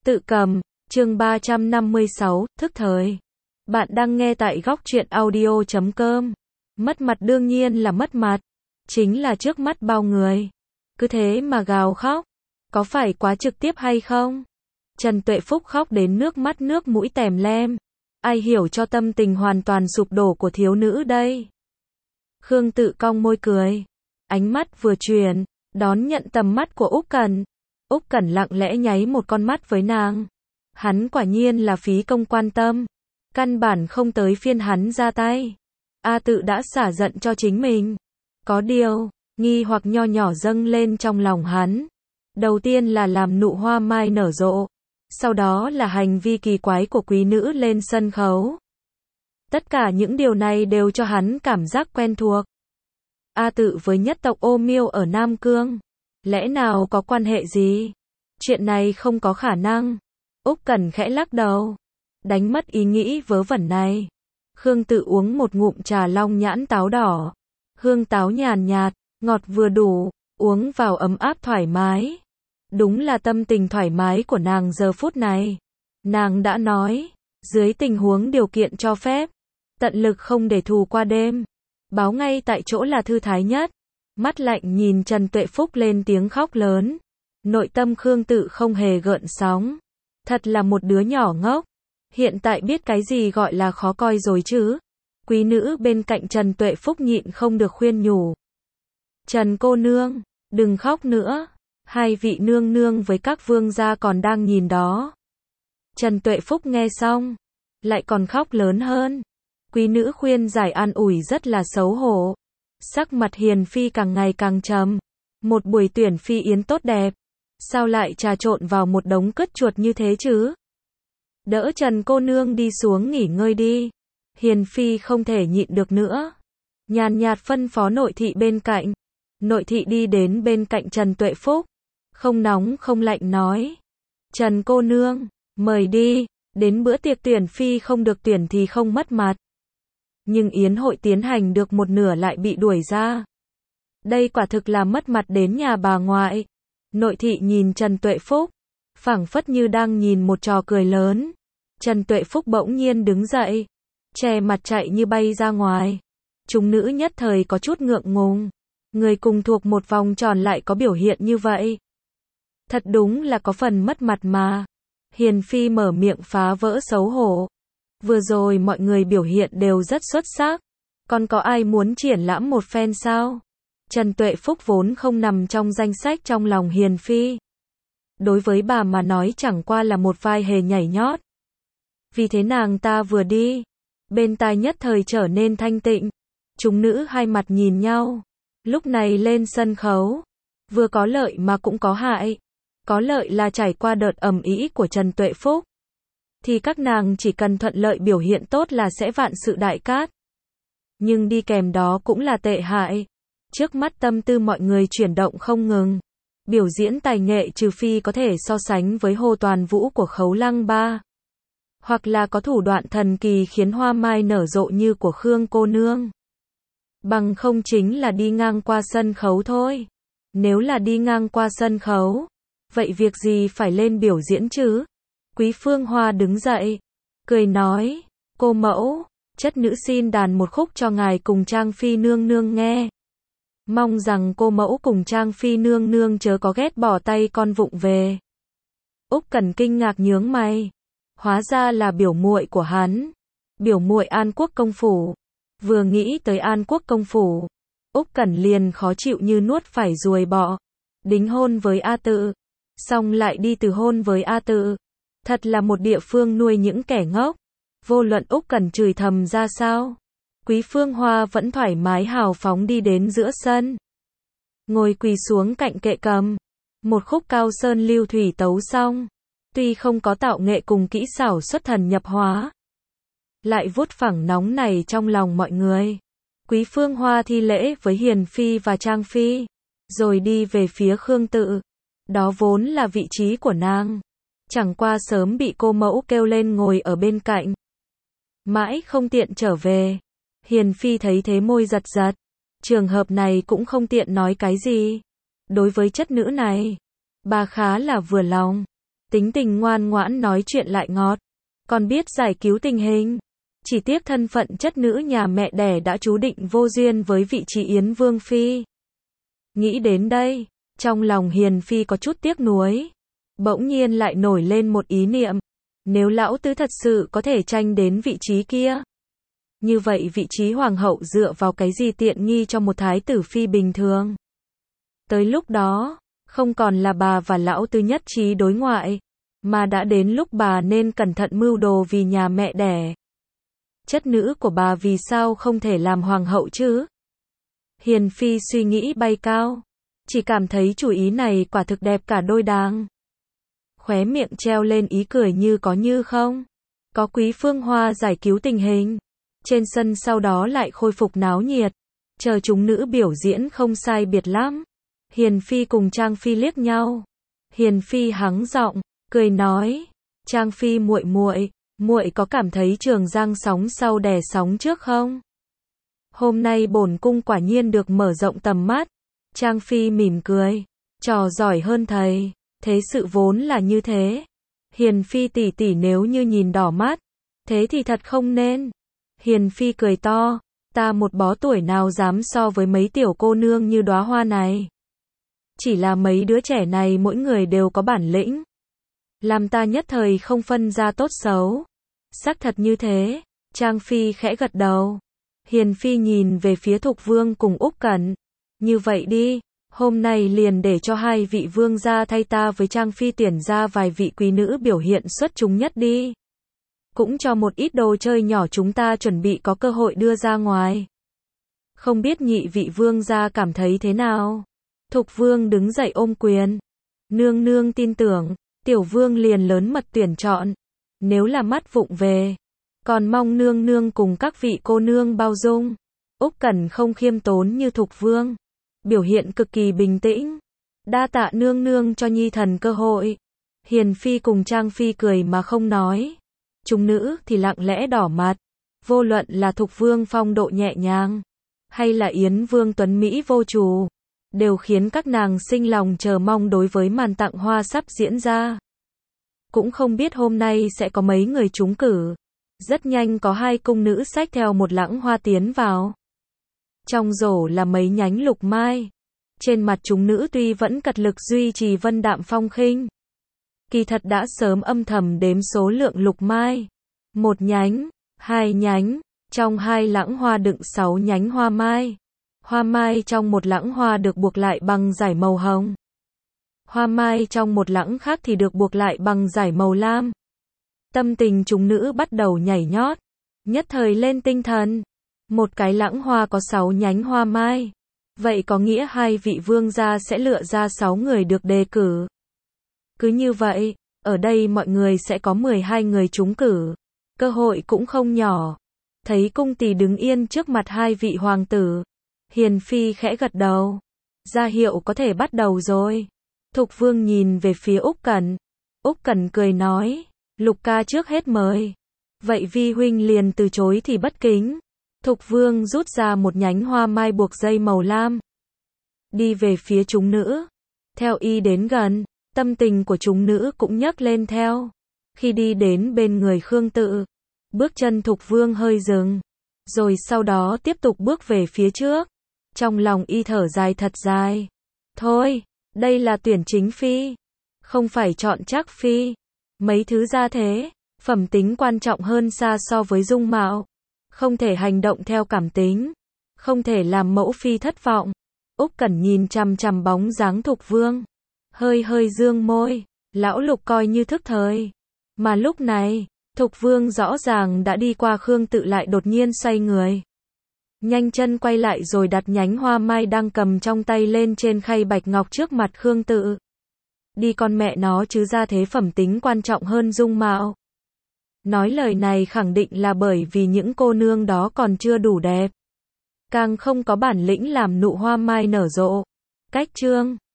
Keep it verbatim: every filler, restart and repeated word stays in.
Tự cầm, chương ba trăm năm mươi sáu, thức thời. Bạn đang nghe tại góc truyện audio chấm com. Mất mặt đương nhiên là mất mặt. Chính là trước mắt bao người. Cứ thế mà gào khóc. Có phải quá trực tiếp hay không? Trần Tuệ Phúc khóc đến nước mắt nước mũi tèm lem. Ai hiểu cho tâm tình hoàn toàn sụp đổ của thiếu nữ đây? Khương Tự cong môi cười. Ánh mắt vừa chuyển, đón nhận tầm mắt của Úc Cẩn. Úc Cẩn lặng lẽ nháy một con mắt với nàng. Hắn quả nhiên là phí công quan tâm. Căn bản không tới phiên hắn ra tay. A Tự đã xả giận cho chính mình. Có điều, nghi hoặc nho nhỏ dâng lên trong lòng hắn. Đầu tiên là làm nụ hoa mai nở rộ. Sau đó là hành vi kỳ quái của quý nữ lên sân khấu. Tất cả những điều này đều cho hắn cảm giác quen thuộc. A Tự với nhất tộc Ô Miêu ở Nam Cương. Lẽ nào có quan hệ gì? Chuyện này không có khả năng. Úc Cẩn khẽ lắc đầu. Đánh mất ý nghĩ vớ vẩn này. Khương Tự uống một ngụm trà long nhãn táo đỏ. Hương táo nhàn nhạt, ngọt vừa đủ, uống vào ấm áp thoải mái. Đúng là tâm tình thoải mái của nàng giờ phút này. Nàng đã nói, dưới tình huống điều kiện cho phép, tận lực không để thù qua đêm. Báo ngay tại chỗ là thư thái nhất. Mắt lạnh nhìn Trần Tuệ Phúc lên tiếng khóc lớn. Nội tâm Khương Tự không hề gợn sóng. Thật là một đứa nhỏ ngốc. Hiện tại biết cái gì gọi là khó coi rồi chứ. Quý nữ bên cạnh Trần Tuệ Phúc nhịn không được khuyên nhủ. Trần cô nương, đừng khóc nữa. Hai vị nương nương với các vương gia còn đang nhìn đó. Trần Tuệ Phúc nghe xong, lại còn khóc lớn hơn. Quý nữ khuyên giải an ủi rất là xấu hổ. Sắc mặt Hiền Phi càng ngày càng trầm. Một buổi tuyển phi yến tốt đẹp. Sao lại trà trộn vào một đống cứt chuột như thế chứ? Đỡ Trần cô nương đi xuống nghỉ ngơi đi. Hiền Phi không thể nhịn được nữa. Nhàn nhạt phân phó nội thị bên cạnh. Nội thị đi đến bên cạnh Trần Tuệ Phúc. Không nóng không lạnh nói. Trần cô nương, mời đi. Đến bữa tiệc tuyển phi không được tuyển thì không mất mặt. Nhưng yến hội tiến hành được một nửa lại bị đuổi ra. Đây quả thực là mất mặt đến nhà bà ngoại. Nội thị nhìn Trần Tuệ Phúc, phảng phất như đang nhìn một trò cười lớn. Trần Tuệ Phúc bỗng nhiên đứng dậy, che mặt chạy như bay ra ngoài. Chúng nữ nhất thời có chút ngượng ngùng. Người cùng thuộc một vòng tròn lại có biểu hiện như vậy. Thật đúng là có phần mất mặt mà. Hiền Phi mở miệng phá vỡ xấu hổ. Vừa rồi mọi người biểu hiện đều rất xuất sắc. Còn có ai muốn triển lãm một phen sao? Trần Tuệ Phúc vốn không nằm trong danh sách trong lòng Hiền Phi. Đối với bà mà nói chẳng qua là một vai hề nhảy nhót. Vì thế nàng ta vừa đi, bên tai nhất thời trở nên thanh tịnh. Chúng nữ hai mặt nhìn nhau. Lúc này lên sân khấu, vừa có lợi mà cũng có hại. Có lợi là trải qua đợt ầm ĩ của Trần Tuệ Phúc. Thì các nàng chỉ cần thuận lợi biểu hiện tốt là sẽ vạn sự đại cát. Nhưng đi kèm đó cũng là tệ hại. Trước mắt tâm tư mọi người chuyển động không ngừng. Biểu diễn tài nghệ trừ phi có thể so sánh với Hồ Toàn Vũ của Khấu Lăng Ba. Hoặc là có thủ đoạn thần kỳ khiến hoa mai nở rộ như của Khương cô nương. Bằng không chính là đi ngang qua sân khấu thôi. Nếu là đi ngang qua sân khấu, vậy việc gì phải lên biểu diễn chứ? Quý Phương Hoa đứng dậy, cười nói, cô mẫu, chất nữ xin đàn một khúc cho ngài cùng Trang Phi nương nương nghe. Mong rằng cô mẫu cùng Trang Phi nương nương chớ có ghét bỏ tay con vụng về. Úc Cẩn kinh ngạc nhướng mày, hóa ra là biểu muội của hắn, biểu muội An Quốc công phủ. Vừa nghĩ tới An Quốc công phủ, Úc Cẩn liền khó chịu như nuốt phải ruồi bọ. Đính hôn với A Tự, xong lại đi từ hôn với A Tự. Thật là một địa phương nuôi những kẻ ngốc. Vô luận Úc Cẩn chửi thầm ra sao, Quý Phương Hoa vẫn thoải mái hào phóng đi đến giữa sân. Ngồi quỳ xuống cạnh kệ cầm. Một khúc Cao Sơn Lưu Thủy tấu xong. Tuy không có tạo nghệ cùng kỹ xảo xuất thần nhập hóa, lại vuốt phẳng nóng này trong lòng mọi người. Quý Phương Hoa thi lễ với Hiền Phi và Trang Phi, rồi đi về phía Khương Tự. Đó vốn là vị trí của nàng. Chẳng qua sớm bị cô mẫu kêu lên ngồi ở bên cạnh. Mãi không tiện trở về. Hiền Phi thấy thế môi giật giật. Trường hợp này cũng không tiện nói cái gì. Đối với chất nữ này, bà khá là vừa lòng. tính tình ngoan ngoãn nói chuyện lại ngọt, còn biết giải cứu tình hình. Chỉ tiếc thân phận chất nữ nhà mẹ đẻ đã chú định vô duyên với vị trí Yến Vương Phi. Nghĩ đến đây, trong lòng Hiền Phi có chút tiếc nuối. Bỗng nhiên lại nổi lên một ý niệm. Nếu lão tứ thật sự có thể tranh đến vị trí kia, như vậy vị trí hoàng hậu dựa vào cái gì tiện nghi cho một thái tử phi bình thường. Tới lúc đó, không còn là bà và lão tứ nhất trí đối ngoại, mà đã đến lúc bà nên cẩn thận mưu đồ vì nhà mẹ đẻ. Chất nữ của bà vì sao không thể làm hoàng hậu chứ? Hiền Phi suy nghĩ bay cao, chỉ cảm thấy chủ ý này quả thực đẹp cả đôi đáng. Khóe miệng treo lên ý cười như có như không. Có Quý Phương Hoa giải cứu tình hình. Trên sân sau đó lại khôi phục náo nhiệt. Chờ chúng nữ biểu diễn không sai biệt lắm. Hiền Phi cùng Trang Phi liếc nhau. Hiền Phi hắng giọng, cười nói, Trang Phi muội muội, muội có cảm thấy Trường Giang sóng sau đè sóng trước không? Hôm nay bổn cung quả nhiên được mở rộng tầm mắt. Trang Phi mỉm cười, trò giỏi hơn thầy, thế sự vốn là như thế. Hiền Phi tỷ tỷ nếu như nhìn đỏ mắt, thế thì thật không nên. Hiền Phi cười to, ta một bó tuổi nào dám so với mấy tiểu cô nương như đóa hoa này. Chỉ là mấy đứa trẻ này mỗi người đều có bản lĩnh, làm ta nhất thời không phân ra tốt xấu. Xác thật như thế. Trang Phi khẽ gật đầu. Hiền Phi nhìn về phía Thục Vương cùng Úc Cẩn. Như vậy đi, hôm nay liền để cho hai vị vương gia thay ta với Trang Phi tuyển ra vài vị quý nữ biểu hiện xuất chúng nhất đi. Cũng cho một ít đồ chơi nhỏ chúng ta chuẩn bị có cơ hội đưa ra ngoài. Không biết nhị vị vương gia cảm thấy thế nào? Thục Vương đứng dậy ôm quyền. Nương nương tin tưởng, tiểu vương liền lớn mật tuyển chọn. Nếu là mắt vụng về, còn mong nương nương cùng các vị cô nương bao dung. Úc Cẩn không khiêm tốn như Thục Vương, biểu hiện cực kỳ bình tĩnh. Đa tạ nương nương cho nhi thần cơ hội. Hiền Phi cùng Trang Phi cười mà không nói. Chúng nữ thì lặng lẽ đỏ mặt. Vô luận là Thục Vương phong độ nhẹ nhàng, hay là Yến Vương tuấn mỹ vô trù, đều khiến các nàng sinh lòng chờ mong đối với màn tặng hoa sắp diễn ra. Cũng không biết hôm nay sẽ có mấy người trúng cử. Rất nhanh có hai cung nữ xách theo một lẵng hoa tiến vào. Trong rổ là mấy nhánh lục mai. Trên mặt chúng nữ tuy vẫn cật lực duy trì vân đạm phong khinh, kỳ thật đã sớm âm thầm đếm số lượng lục mai. Một nhánh, hai nhánh, trong hai lẵng hoa đựng sáu nhánh hoa mai. Hoa mai trong một lẵng hoa được buộc lại bằng dải màu hồng. Hoa mai trong một lẵng khác thì được buộc lại bằng dải màu lam. Tâm tình chúng nữ bắt đầu nhảy nhót, nhất thời lên tinh thần. Một cái lẵng hoa có sáu nhánh hoa mai. Vậy có nghĩa hai vị vương gia sẽ lựa ra sáu người được đề cử. Cứ như vậy, ở đây mọi người sẽ có mười hai người trúng cử. Cơ hội cũng không nhỏ. Thấy cung tỳ đứng yên trước mặt hai vị hoàng tử, Hiền Phi khẽ gật đầu, ra hiệu có thể bắt đầu rồi. Thục Vương nhìn về phía Úc Cẩn. Úc Cẩn cười nói, Lục ca trước hết mời. Vậy vi huynh liền từ chối thì bất kính. Thục Vương rút ra một nhánh hoa mai buộc dây màu lam, đi về phía chúng nữ. Theo y đến gần, tâm tình của chúng nữ cũng nhấc lên theo. Khi đi đến bên người Khương Tự, bước chân Thục Vương hơi dừng, rồi sau đó tiếp tục bước về phía trước. Trong lòng y thở dài thật dài. Thôi, đây là tuyển chính phi, không phải chọn trác phi. Mấy thứ ra thế, phẩm tính quan trọng hơn xa so với dung mạo. Không thể hành động theo cảm tính, không thể làm mẫu phi thất vọng. Úc Cẩn nhìn chằm chằm bóng dáng Thục Vương, hơi hơi dương môi, lão Lục coi như thức thời. Mà lúc này, Thục Vương rõ ràng đã đi qua Khương Tự lại đột nhiên xoay người, nhanh chân quay lại rồi đặt nhánh hoa mai đang cầm trong tay lên trên khay bạch ngọc trước mặt Khương Tự. Đi con mẹ nó chứ, ra thế phẩm tính quan trọng hơn dung mạo. Nói lời này khẳng định là bởi vì những cô nương đó còn chưa đủ đẹp, càng không có bản lĩnh làm nụ hoa mai nở rộ. Cách chương